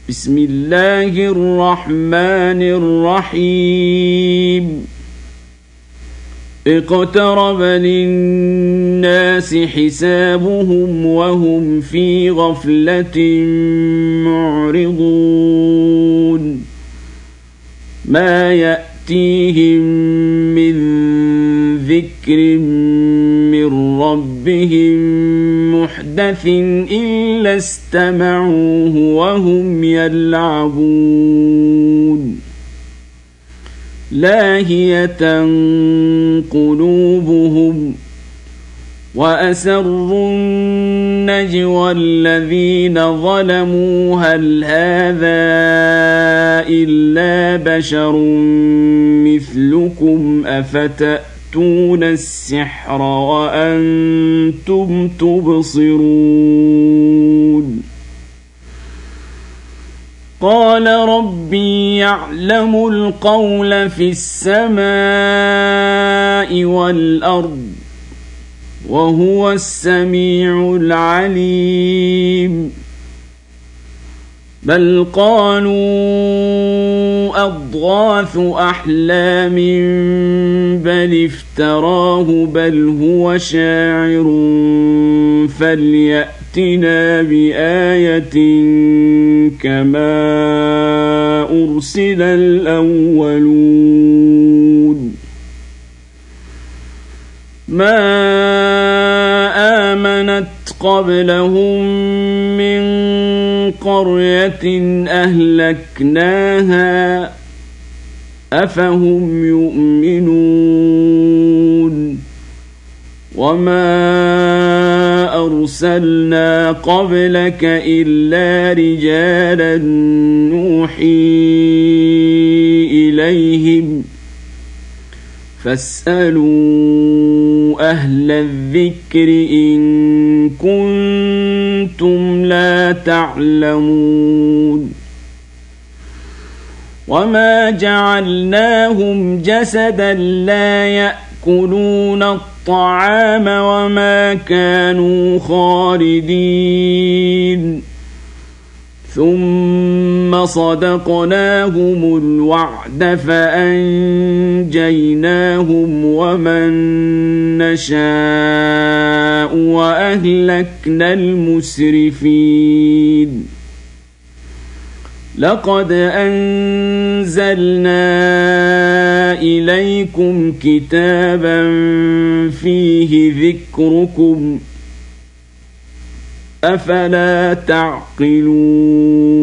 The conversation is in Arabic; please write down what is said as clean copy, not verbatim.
بسم الله الرحمن الرحيم اقترب للناس حسابهم وهم في غفلة معرضون ما يأتيهم من ذكر من ربهم محدث إلا استمعوه وهم يلعبون لاهية قلوبهم وأسروا النجوى الذين ظلموا هل هذا إلا بشر مثلكم أفتأتون السحر وأنتم تبصرون قال ربي يعلم القول في السماء والأرض وهو السميع العليم بل قالوا أضغاث أحلام بل افتراه بل هو شاعر فليأتنا بآية كما أرسل الأولون ما آمنت قبلهم من قرية أهلكناها أفهم يؤمنون وما أرسلنا قبلك إلا رجالا نوحي إليهم فاسألوا أهل الذكر إن كنتم لا تعلمون وما جعلناهم جسدا لا يأكلون الطعام وما كانوا خالدين ثم صدقناهم الوعد فأنجيناهم ومن نشاء وأهلكنا المسرفين لقد أنزلنا إليكم كتابا فيه ذكركم أفلا تعقلون